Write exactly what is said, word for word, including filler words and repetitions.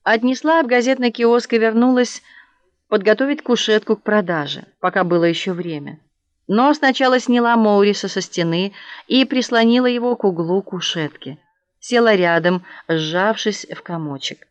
Отнесла в газетный киоск и вернулась подготовить кушетку к продаже, пока было еще время. Но сначала сняла Моуриса со стены и прислонила его к углу кушетки. Села рядом, сжавшись в комочек.